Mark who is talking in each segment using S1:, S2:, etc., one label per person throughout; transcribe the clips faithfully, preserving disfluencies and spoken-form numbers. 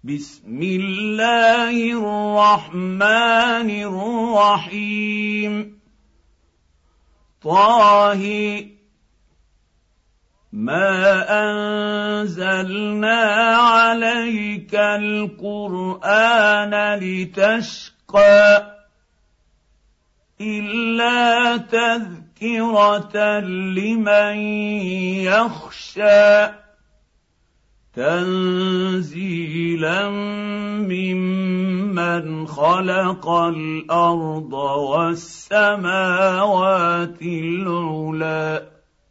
S1: بسم الله الرحمن الرحيم طه ما أنزلنا عليك القرآن لتشقى إلا تذكرة لمن يخشى تنزيلا ممن خلق الأرض والسماوات العلى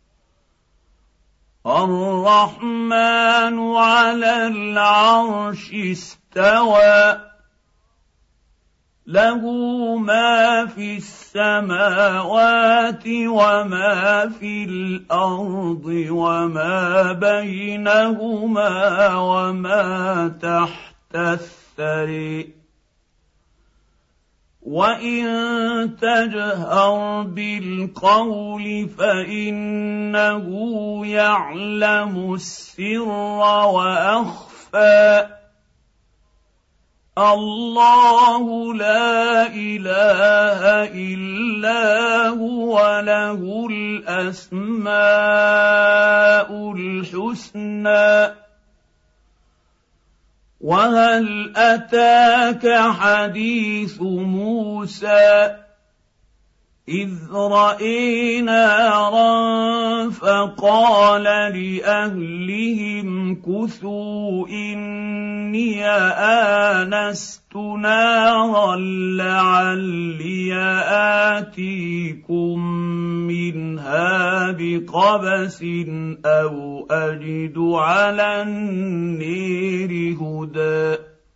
S1: الرحمن على العرش استوى له ما في السماوات وما في الأرض وما بينهما وما تحت الثرى وإن تجهر بالقول فإنه يعلم السر وأخفى الله لا إله إلا هو له الأسماء الحسنى وهل أتاك حديث موسى إذ رأى نارا فقال لأهلهم كثوا إني آنست نارا لعلي آتيكم منها بقبس أو أجد على النير هدى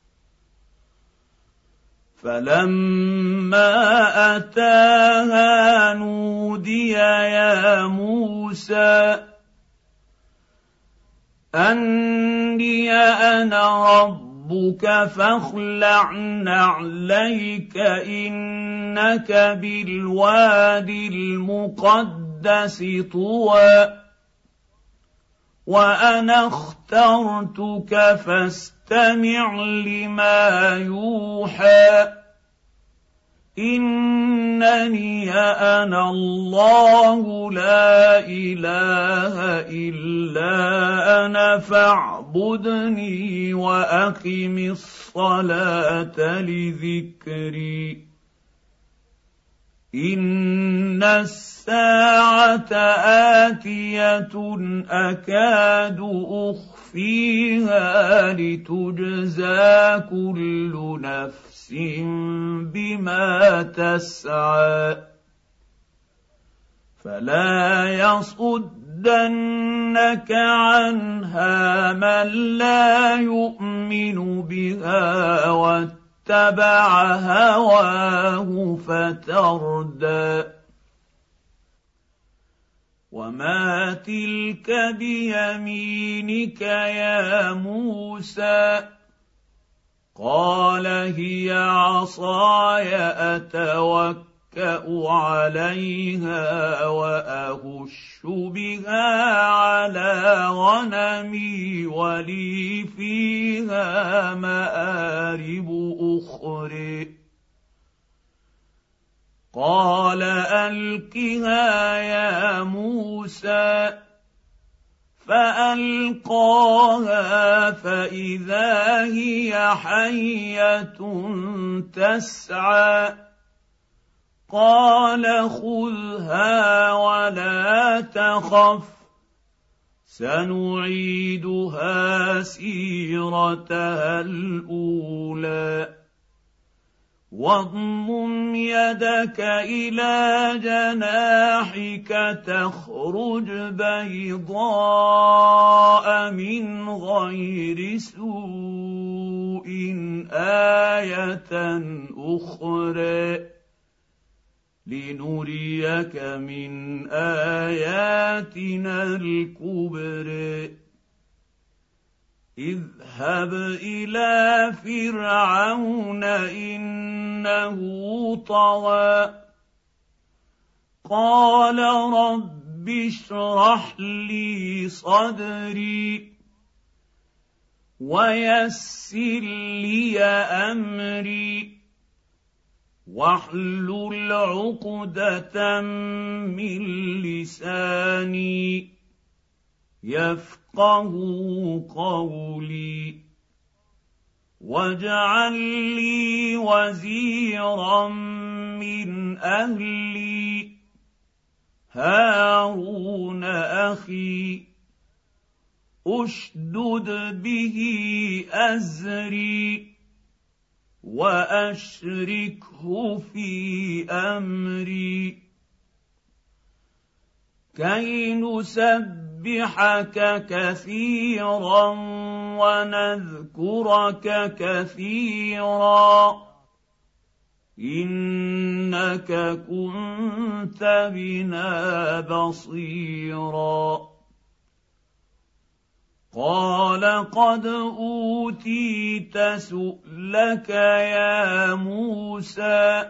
S1: فلما أتاها نودي يا موسى أني أنا ربك فاخلع نعليك إنك بالوادي المقدس طوى وأنا اخترتك فاستمع لما يوحى إنني أنا الله لا إله إلا أنا فاعبدني وأقم الصلاة لذكري إن الساعة آتية أكاد أخفيها لتجزى كل نفس بما تسعى فلا يصدنك عنها من لا يؤمن بها واتبع هواه فتردى وما تلك بيمينك يا موسى قال هي عصاي أتوكأ عليها وأهش بها على غنمي ولي فيها مآرب أخرى قال ألقها يا موسى فألقاها فإذا هي حية تسعى قال خذها ولا تخف سنعيدها سيرتها الأولى واضمم يدك إلى جناحك تخرج بيضاء من غير سوء آية أخرى لنريك من آياتنا الكبرى اذهب إلى فرعون إنه طغى قال رب اشرح لي صدري ويسر لي امري واحلل عقده من لساني يفقهوا قولي واجعل لي وزيرا من اهلي هارون اخي اشدد به ازري واشركه في امري كي نسبحك كثيرا ونذكرك كثيرا انك كنت بنا بصيرا قال قد اوتيت سؤلك يا موسى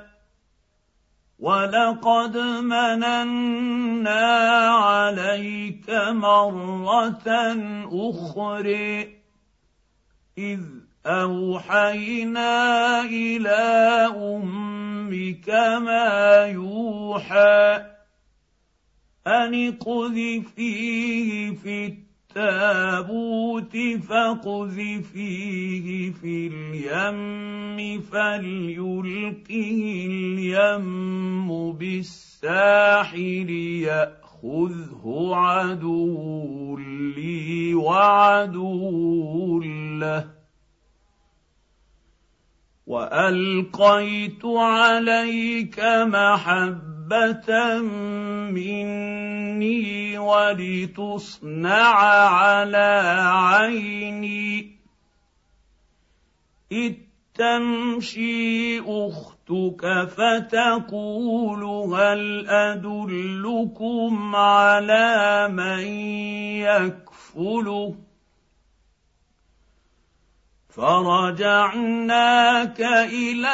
S1: ولقد مننا عليك مره اخرى اذ اوحينا الى امك ما يوحى ان اقذفيه في التابوت فاقذفيه في اليم فليلقه اليم بالساحل ياخذه عدو لي وعدو له والقيت عليك محبه مني ولتصنع على عيني اذ تمشي اختك فتقول هل ادلكم على من يكفله فرجعناك الى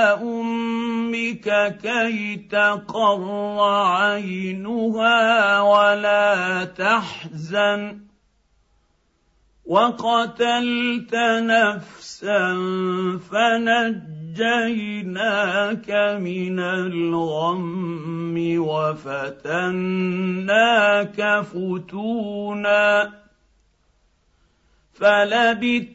S1: امك كي تقر عينها ولا تحزن وقتلت نفسا فنجيناك من الغم وفتناك فتونا فلبثت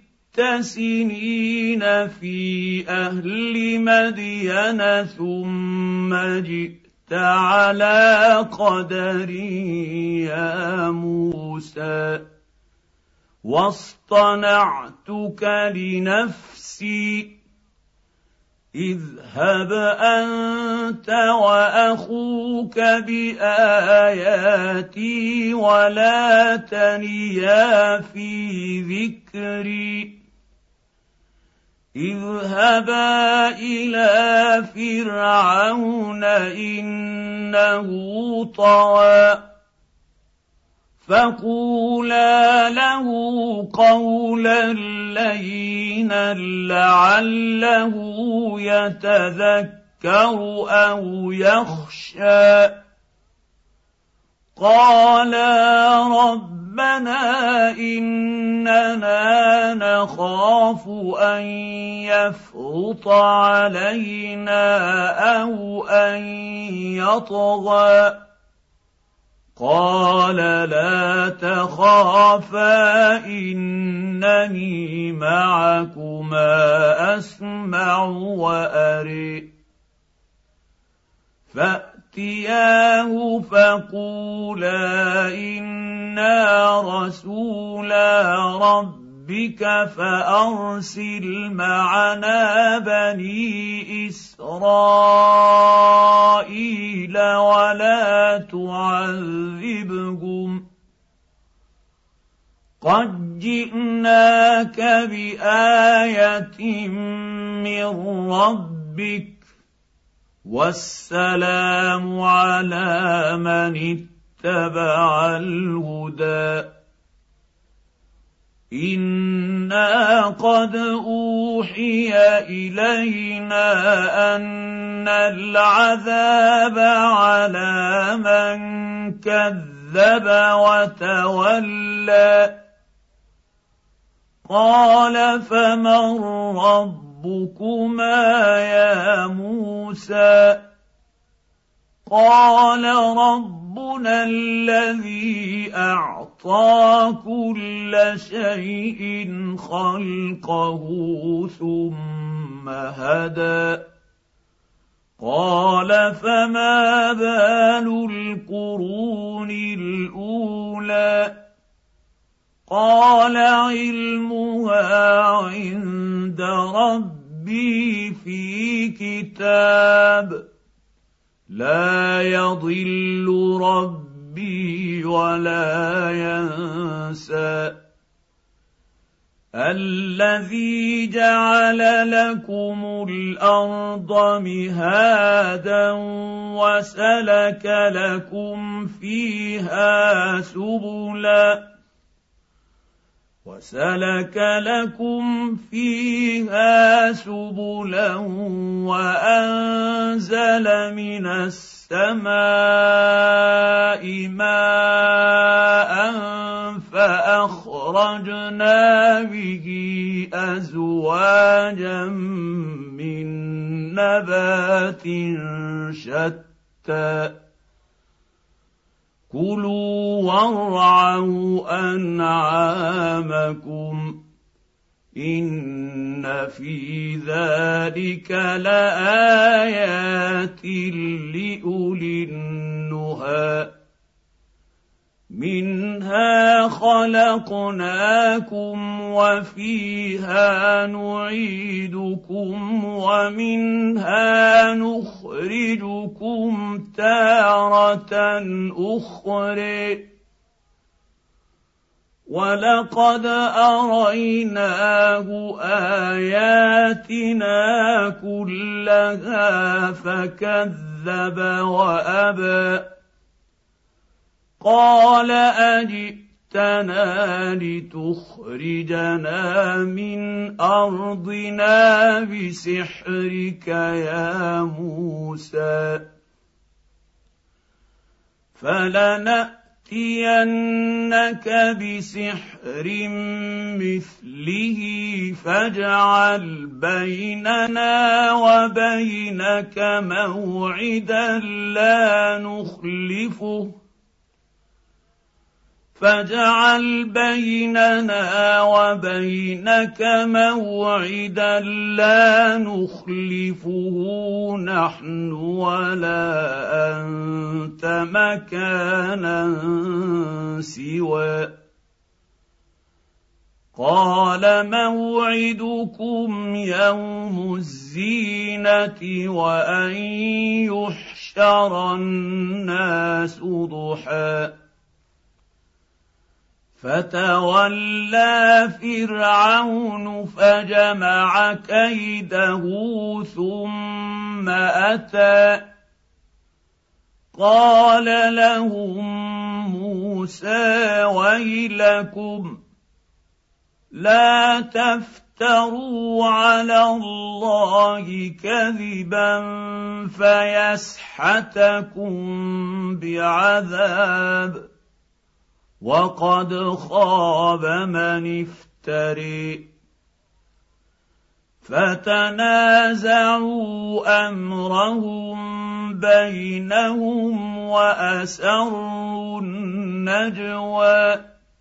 S1: سنين في اهل مدين ثم جئت على قدر يا موسى واصطنعتك لنفسي اذهب انت واخوك باياتي ولا تنيا في ذكري اذهبا الى فرعون انه طغى فقولا له قولا لينا لعله يتذكر او يخشى قالا ربنا اننا نخاف ان يفرط علينا او ان يطغى قال لا تخافا انني معكما اسمع واري فاتياه فقولا انا رسولا ربك فارسل معنا بني اسرائيل ولا تعذبهم قد جئناك بايه من ربك والسلام على من اتبع الهدى انا قد اوحي الينا ان العذاب على من كذب وتولى قال فمن ربكما يا موسى قال ربنا الذي اعطى كل شيء خلقه ثم هدى قال فما بال القرون الاولى قال علمها عند ربي في كتاب لا يضل ربي ولا ينسى الذي جعل لكم الارض مهادا وسلك لكم فيها سبلا وسلك لكم فيها سبلا وأنزل من السماء ماء فأخرجنا به أزواجا من نبات شتى كلوا وارعوا أنعامكم إن في ذلك لآيات لأولي النهى منها خلقناكم وفيها نعيدكم ومنها نخرجكم تارة أخرى ولقد أريناه آياتنا كلها فكذب وأبى قال أجئتنا لتخرجنا من أرضنا بسحرك يا موسى فلنأتينك بسحر مثله فاجعل بيننا وبينك موعدا لا نخلفه فاجعل بيننا وبينك موعدا لا نخلفه نحن ولا أنت مكانا سوى قال موعدكم يوم الزينة وأن يحشر الناس ضحى فتولى فرعون فجمع كيده ثم أتى قال لهم موسى ويلكم لا تفتروا على الله كذبا فيسحتكم بعذاب وقد خاب من افتري فتنازعوا أمرهم بينهم وأسروا النجوى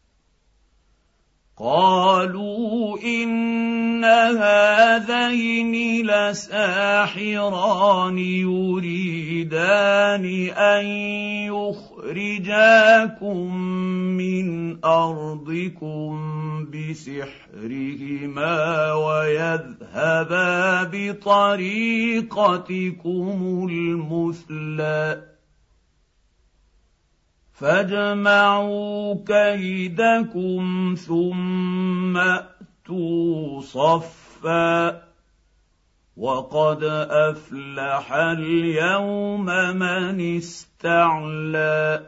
S1: قالوا إن هذين لساحران يريدان أن يخرجاكم من أرضكم بسحرهما ويذهبا بطريقتكم المثلى فاجمعوا كيدكم ثم ائتوا صفا وقد أفلح اليوم من استعلى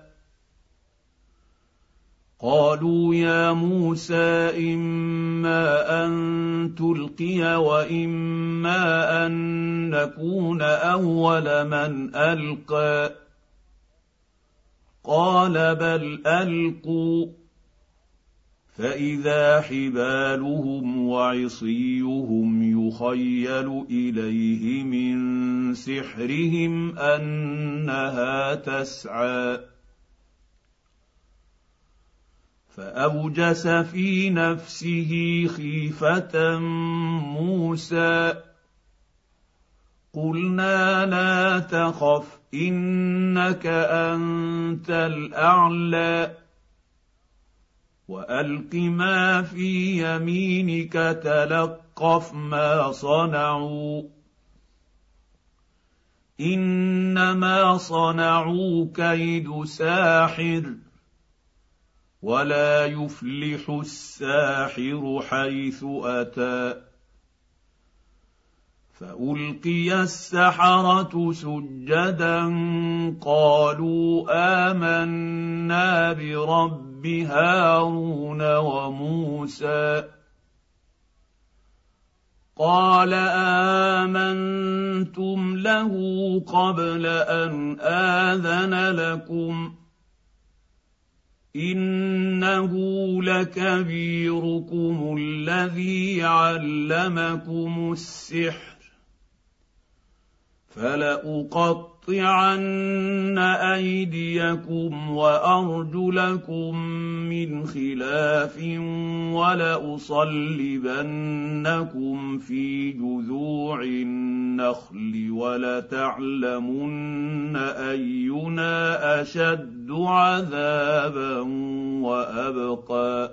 S1: قالوا يا موسى إما أن تلقي وإما أن نكون أول من ألقى قال بل ألقوا فإذا حبالهم وعصيهم يخيل إليه من سحرهم أنها تسعى فأوجس في نفسه خيفة موسى قلنا لا تخف إنك أنت الأعلى وألق ما في يمينك تلقف ما صنعوا إنما صنعوا كيد ساحر ولا يفلح الساحر حيث أتى فألقي السحرة سجدا قالوا آمنا برب هارون وموسى قال آمنتم له قبل أن آذن لكم إنه لكبيركم الذي علمكم السحر فلأقطعن أيديكم وأرجلكم من خلاف ولأصلبنكم في جذوع النخل ولتعلمن أينا أشد عذابا وأبقى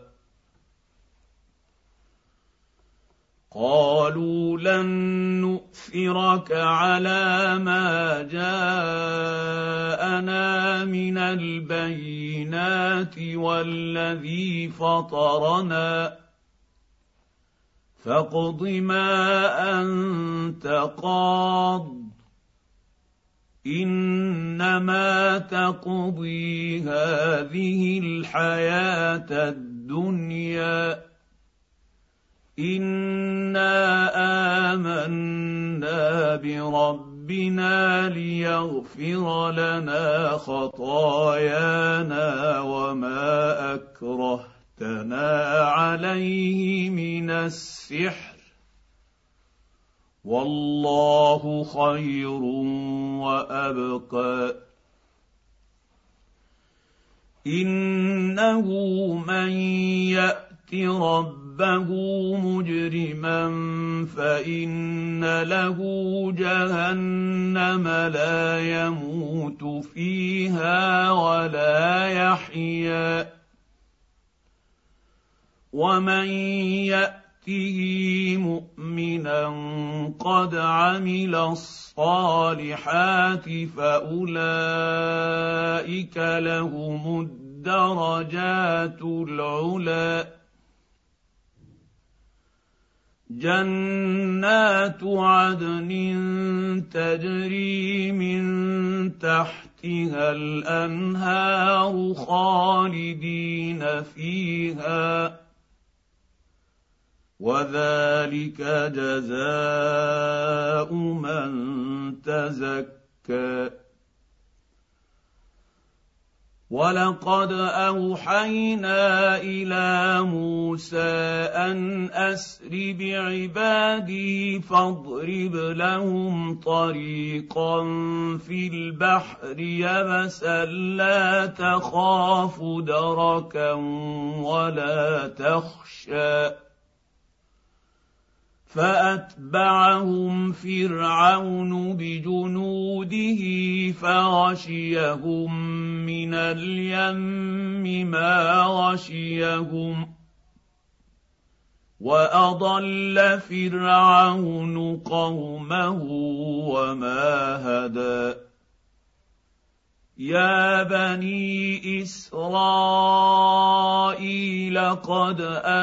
S1: قالوا لن نؤثرك على ما جاءنا من البينات والذي فطرنا فاقض ما أنت قاض إنما تقضي هذه الحياة الدنيا إنا آمنا بربنا ليغفر لنا خطايانا وما أكرهتنا عليه من السحر والله خير وأبقى إنه من يأت ربه مجرما فإن له جهنم لا يموت فيها ولا يحيا ومن يأته مؤمنا قد عمل الصالحات فأولئك لهم الدرجات العلى جنات عدن تجري من تحتها الأنهار خالدين فيها وذلك جزاء من تزكى ولقد أوحينا إلى موسى أن أسر بعبادي فاضرب لهم طريقا في البحر يبسا لا تخاف دركا ولا تخشى فأتبعهم فرعون بجنوده فغشيهم من اليم ما غشيهم وأضل فرعون قومه وما هدى يا بني إسرائيل قد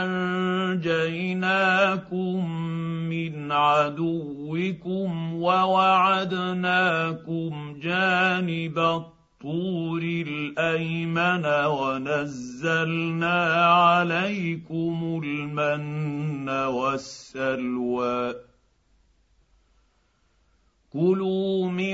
S1: أنجيناكم من عدوكم ووعدناكم جانب الطور الأيمن ونزلنا عليكم المن والسلوى كلوا من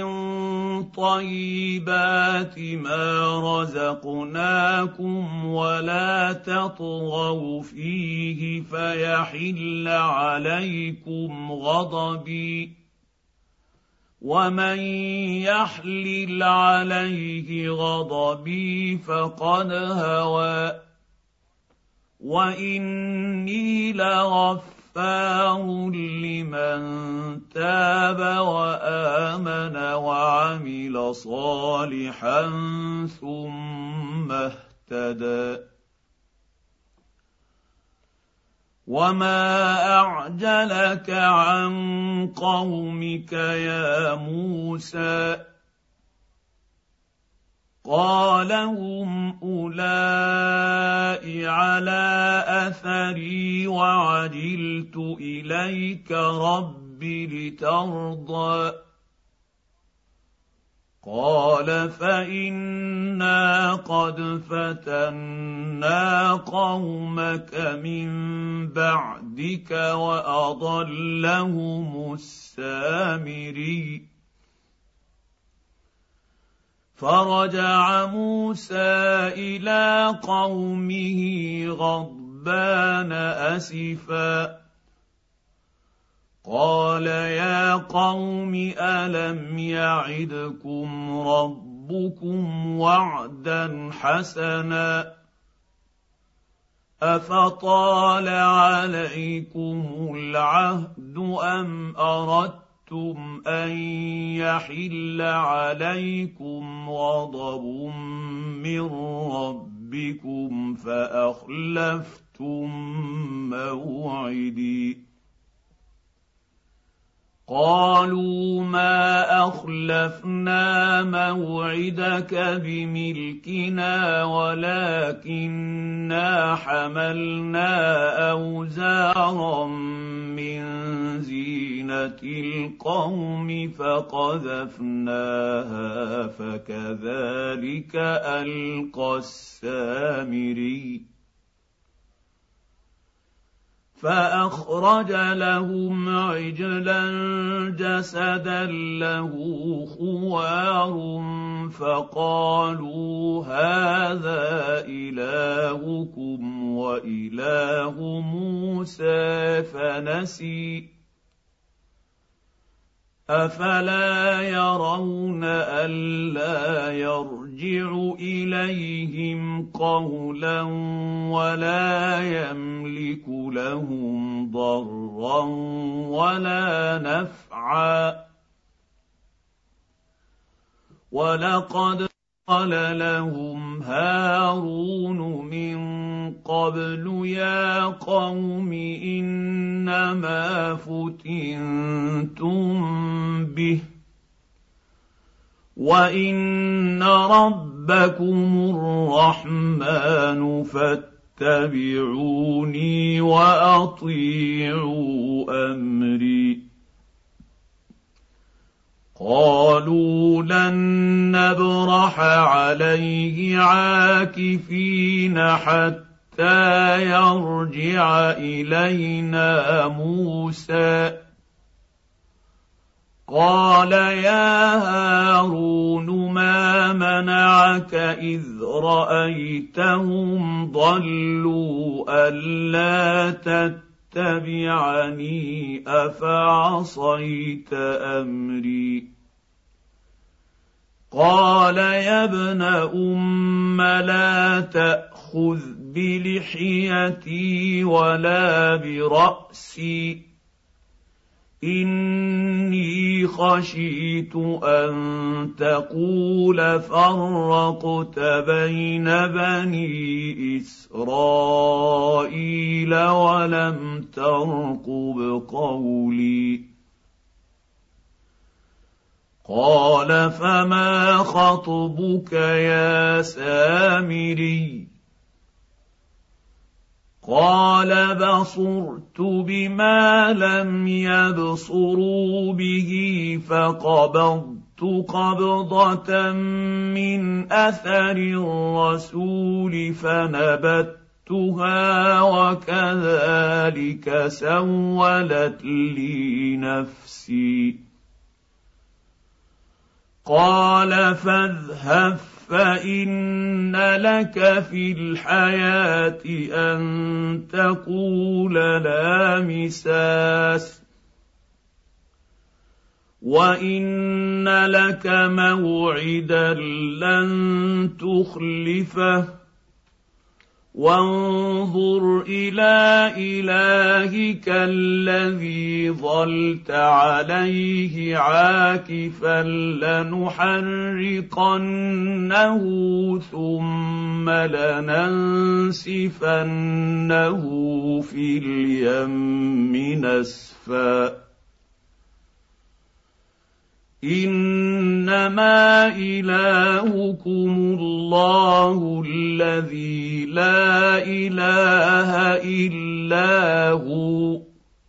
S1: طيبات ما رزقناكم ولا تطغوا فيه فيحل عليكم غضبي ومن يحلل عليه غضبي فقد هوى واني لغفار لمن تاب وامن وعمل صالحا ثم اهتدى وما اعجلك عن قومك يا موسى قال هم اولئك على اثري وعجلت اليك رب لترضى قال فانا قد فتنا قومك من بعدك واضلهم السامري فرجع موسى الى قومه غضبان اسفا قال يا قوم الم يعدكم ربكم وعدا حسنا افطال عليكم العهد ام اردتم ان يحل عليكم غضب من ربكم فاخلفتم موعدي قالوا ما اخلفنا موعدك بملكنا ولكنا حملنا اوزارا من زينه القوم فقذفناها فكذلك القى السامري فاخرج لهم عجلا جسدا له خوار فقالوا هذا الهكم واله موسى فنسي افلا يرون الا يرجع اليهم قولا ولا يملك لهم ضرا ولا نفعا ولقد قال لهم هارون من قبل يا قوم انما فتنتم به وان ربكم الرحمن فاتبعوني واطيعوا امري قالوا لن نبرح عليه عاكفين حتى يرجع الينا موسى قال يا هارون ما منعك اذ رايتهم ضلوا الا تتبعني افعصيت امري قال يا ابن ام لا تاخذ بلحيتي ولا براسي اني خشيت ان تقول فرقت بين بني اسرائيل ولم ترقب قولي قال فما خطبك يا سامري قال بصرت بما لم يبصروا به فقبضت قبضة من أثر الرسول فنبذتها وكذلك سولت لي نفسي قال فاذهب فإن لك في الحياة أن تقول لا مساس وإن لك موعدا لن تخلفه وانظر إلى إلهك الذي ظلت عليه عاكفا لنحرقنه ثم لننسفنه في اليم نسفا إنما إلهكم الله الذي لا إله إلا هو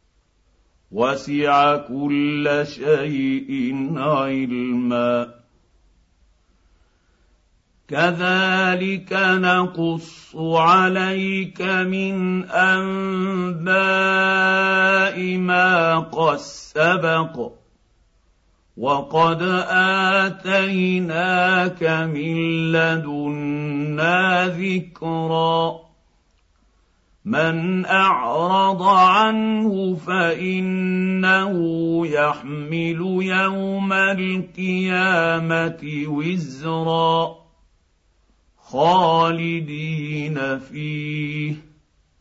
S1: وسع كل شيء علما كذلك نقص عليك من أنباء ما قد سبق وقد آتيناك من لدنا ذكرا من أعرض عنه فإنه يحمل يوم القيامة وزرا خالدين فيه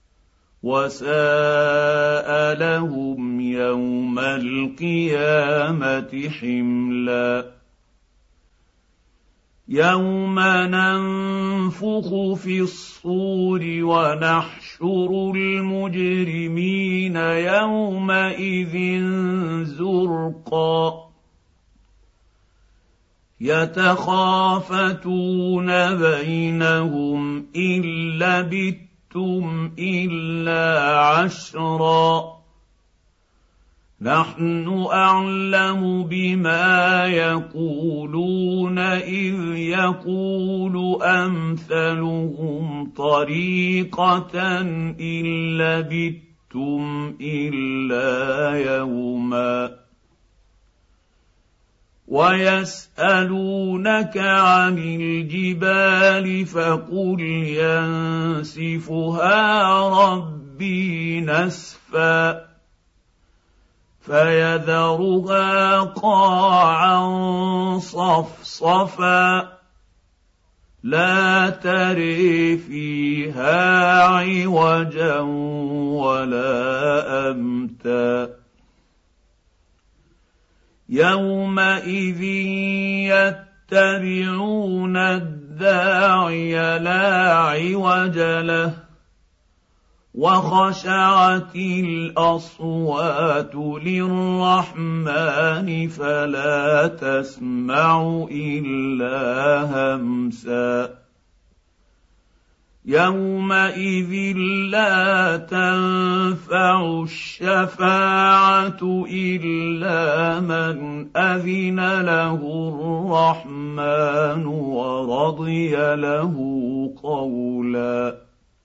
S1: وساء لهم يوم القيامة حملا يوم ننفخ في الصور ونحشر المجرمين يومئذ زرقا يتخافتون بينهم إن لبثتم إلا عشرا نحن أعلم بما يقولون إذ يقول أمثلهم طريقة إن لبثتم إلا يوما ويسألونك عن الجبال فقل ينسفها ربي نسفا فيذرها قاعا صفصفا لا تري فيها عوجا ولا أمتا يومئذ يتبعون الداعي لا عوج له وخشعت الأصوات للرحمن فلا تسمع إلا همسا يومئذ لا تنفع الشفاعة إلا من أذن له الرحمن ورضي له قولا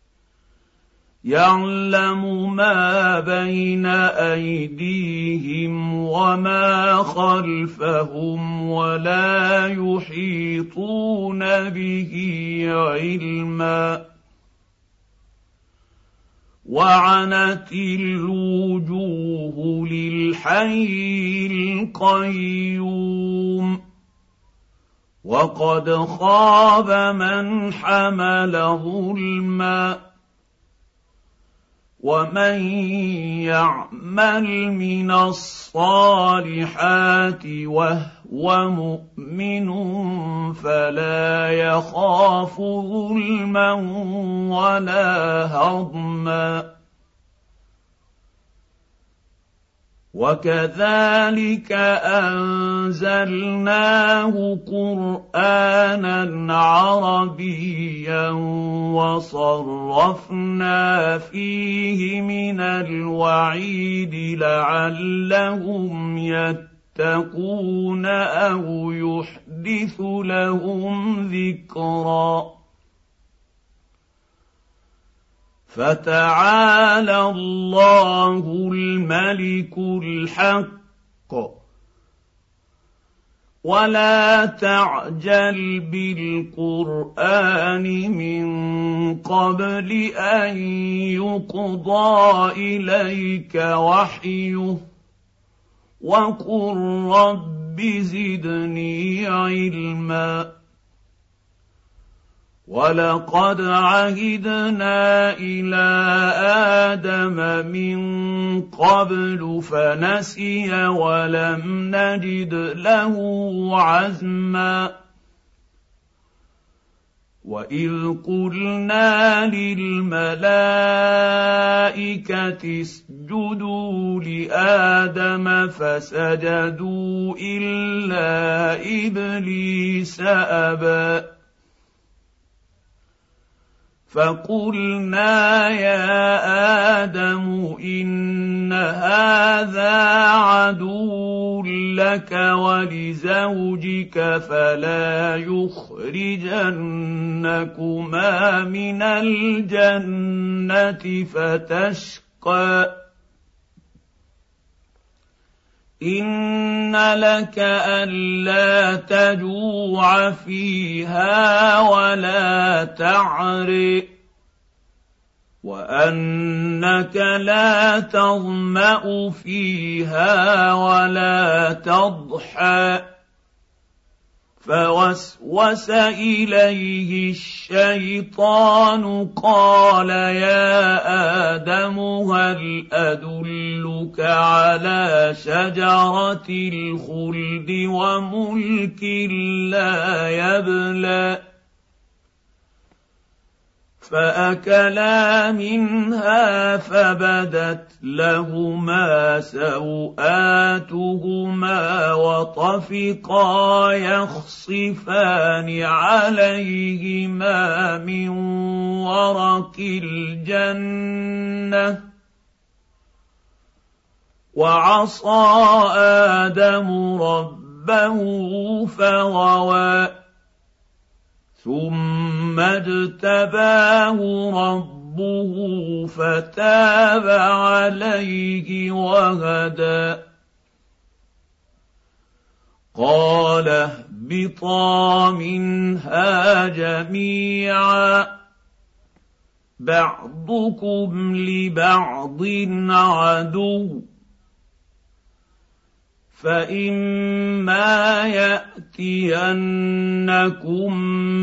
S1: يعلم ما بين أيديهم وما خلفهم ولا يحيطون به علما وعنت الوجوه للحي القيوم وقد خاب من حمل ظلما ومن يعمل من الصالحات وهو مؤمن فلا يخاف ظلما ولا هضما وكذلك أنزلناه قرآنا عربيا وصرفنا فيه من الوعيد لعلهم يتقون أو يحدث لهم ذكرا فتعالى الله الملك الحق ولا تعجل بالقرآن من قبل أن يقضى إليك وحيه وقل رب زدني علما ولقد عهدنا إلى آدم من قبل فنسي ولم نجد له عزما وإذ قلنا للملائكة اسجدوا لآدم فسجدوا إلا إبليس أبى فقلنا يا آدم إن هذا عدو لك ولزوجك فلا يخرجنكما من الجنة فتشقى إن لك ألا تجوع فيها ولا تعري وأنك لا تظمأ فيها ولا تضحى فوسوس إليه الشيطان قال يا آدم هل أدلك على شجرة الخلد وملك لا يبلى فأكلا منها فبدت لهما سوآتهما وطفقا يخصفان عليهما من ورق الجنة وعصى آدم ربه فغوى ثم اجتباه ربه فتاب عليه وهدى قال اهبطا منها جميعا بعضكم لبعض عدو فإما يأتينكم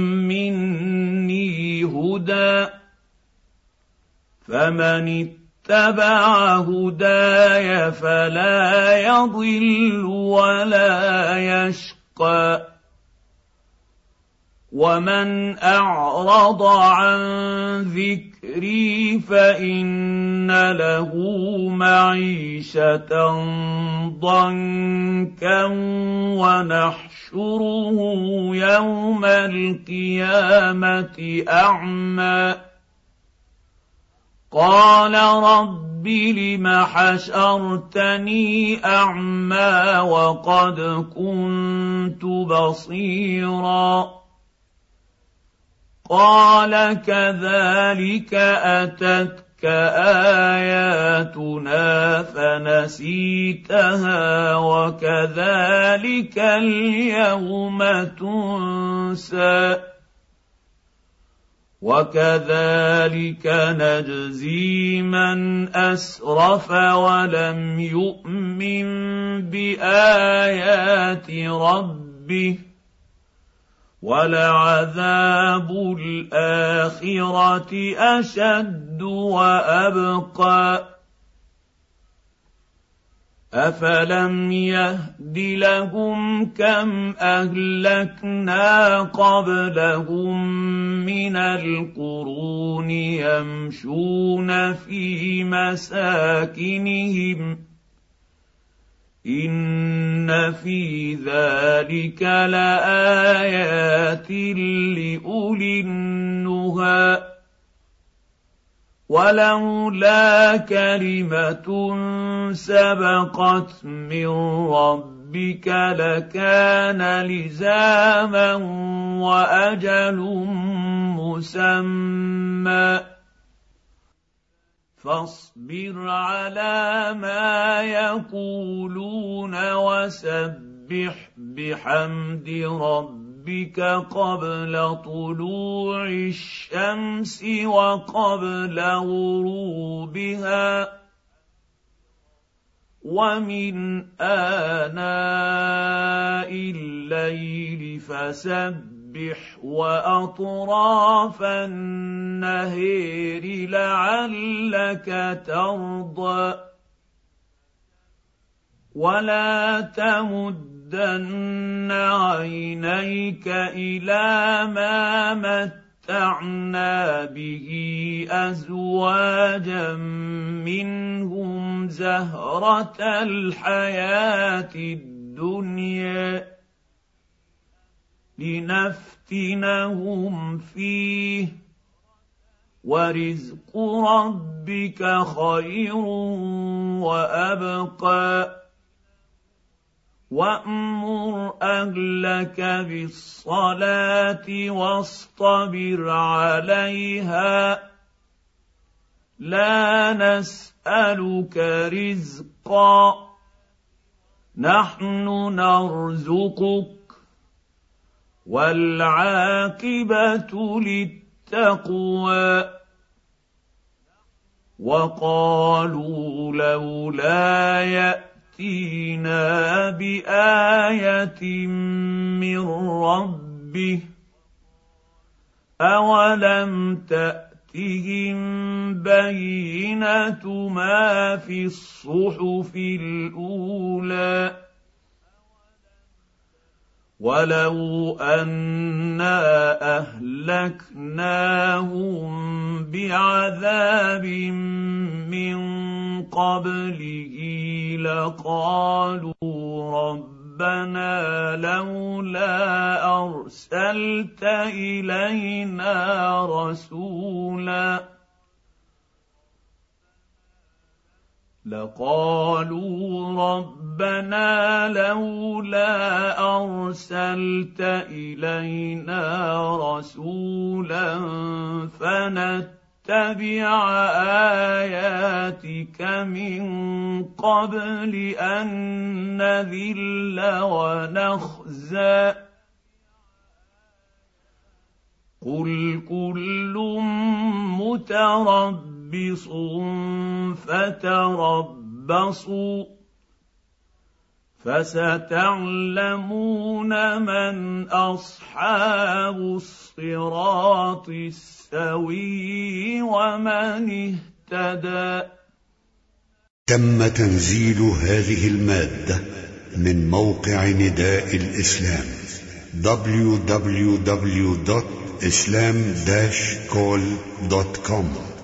S1: مني هدى فمن اتبع هداي فلا يضل ولا يشقى ومن أعرض عن ذكري فإن له معيشة ضنكا ونحشره يوم القيامة أعمى قال رب لم حشرتني أعمى وقد كنت بصيرا قال كذلك أتتك آياتنا فنسيتها وكذلك اليوم تنسى وكذلك نجزي من أسرف ولم يؤمن بآيات ربه ولعذاب الآخرة أشد وأبقى أفلم يهد لهم كم أهلكنا قبلهم من القرون يمشون في مساكنهم إن في ذلك لآيات لأولي النهى ولولا كلمة سبقت من ربك لكان لزاما وأجل مسمى فاصبر على ما يقولون وسبح فسبح بحمد ربك قبل طلوع الشمس وقبل غروبها ومن آناء الليل فسبح وأطراف النهار لعلك ترضى ولا تمدن عينيك إلى ما متعنا به أزواجا منهم زهرة الحياة الدنيا لنفتنهم فيه ورزق ربك خير وأبقى وأمر أهلك بالصلاة واصطبر عليها لا نسألك رزقا نحن نرزقك والعاقبة للتقوى وقالوا لولا يأتينا بآية من ربه أولم تأتهم بينة ما في الصحف الأولى ولو أنا أهلكناهم بعذاب من قبله لقالوا ربنا لولا أرسلت إلينا رسولا لقالوا ربنا لولا أرسلت إلينا رسولا فنتبع آياتك من قبل أن نذل ونخزى قل كل متربص فتربصوا فستعلمون من أصحاب الصراط السوي ومن اهتدى.
S2: تم تنزيل هذه المادة من موقع نداء الإسلام دبليو دبليو دبليو دوت إسلام داش كول دوت كوم.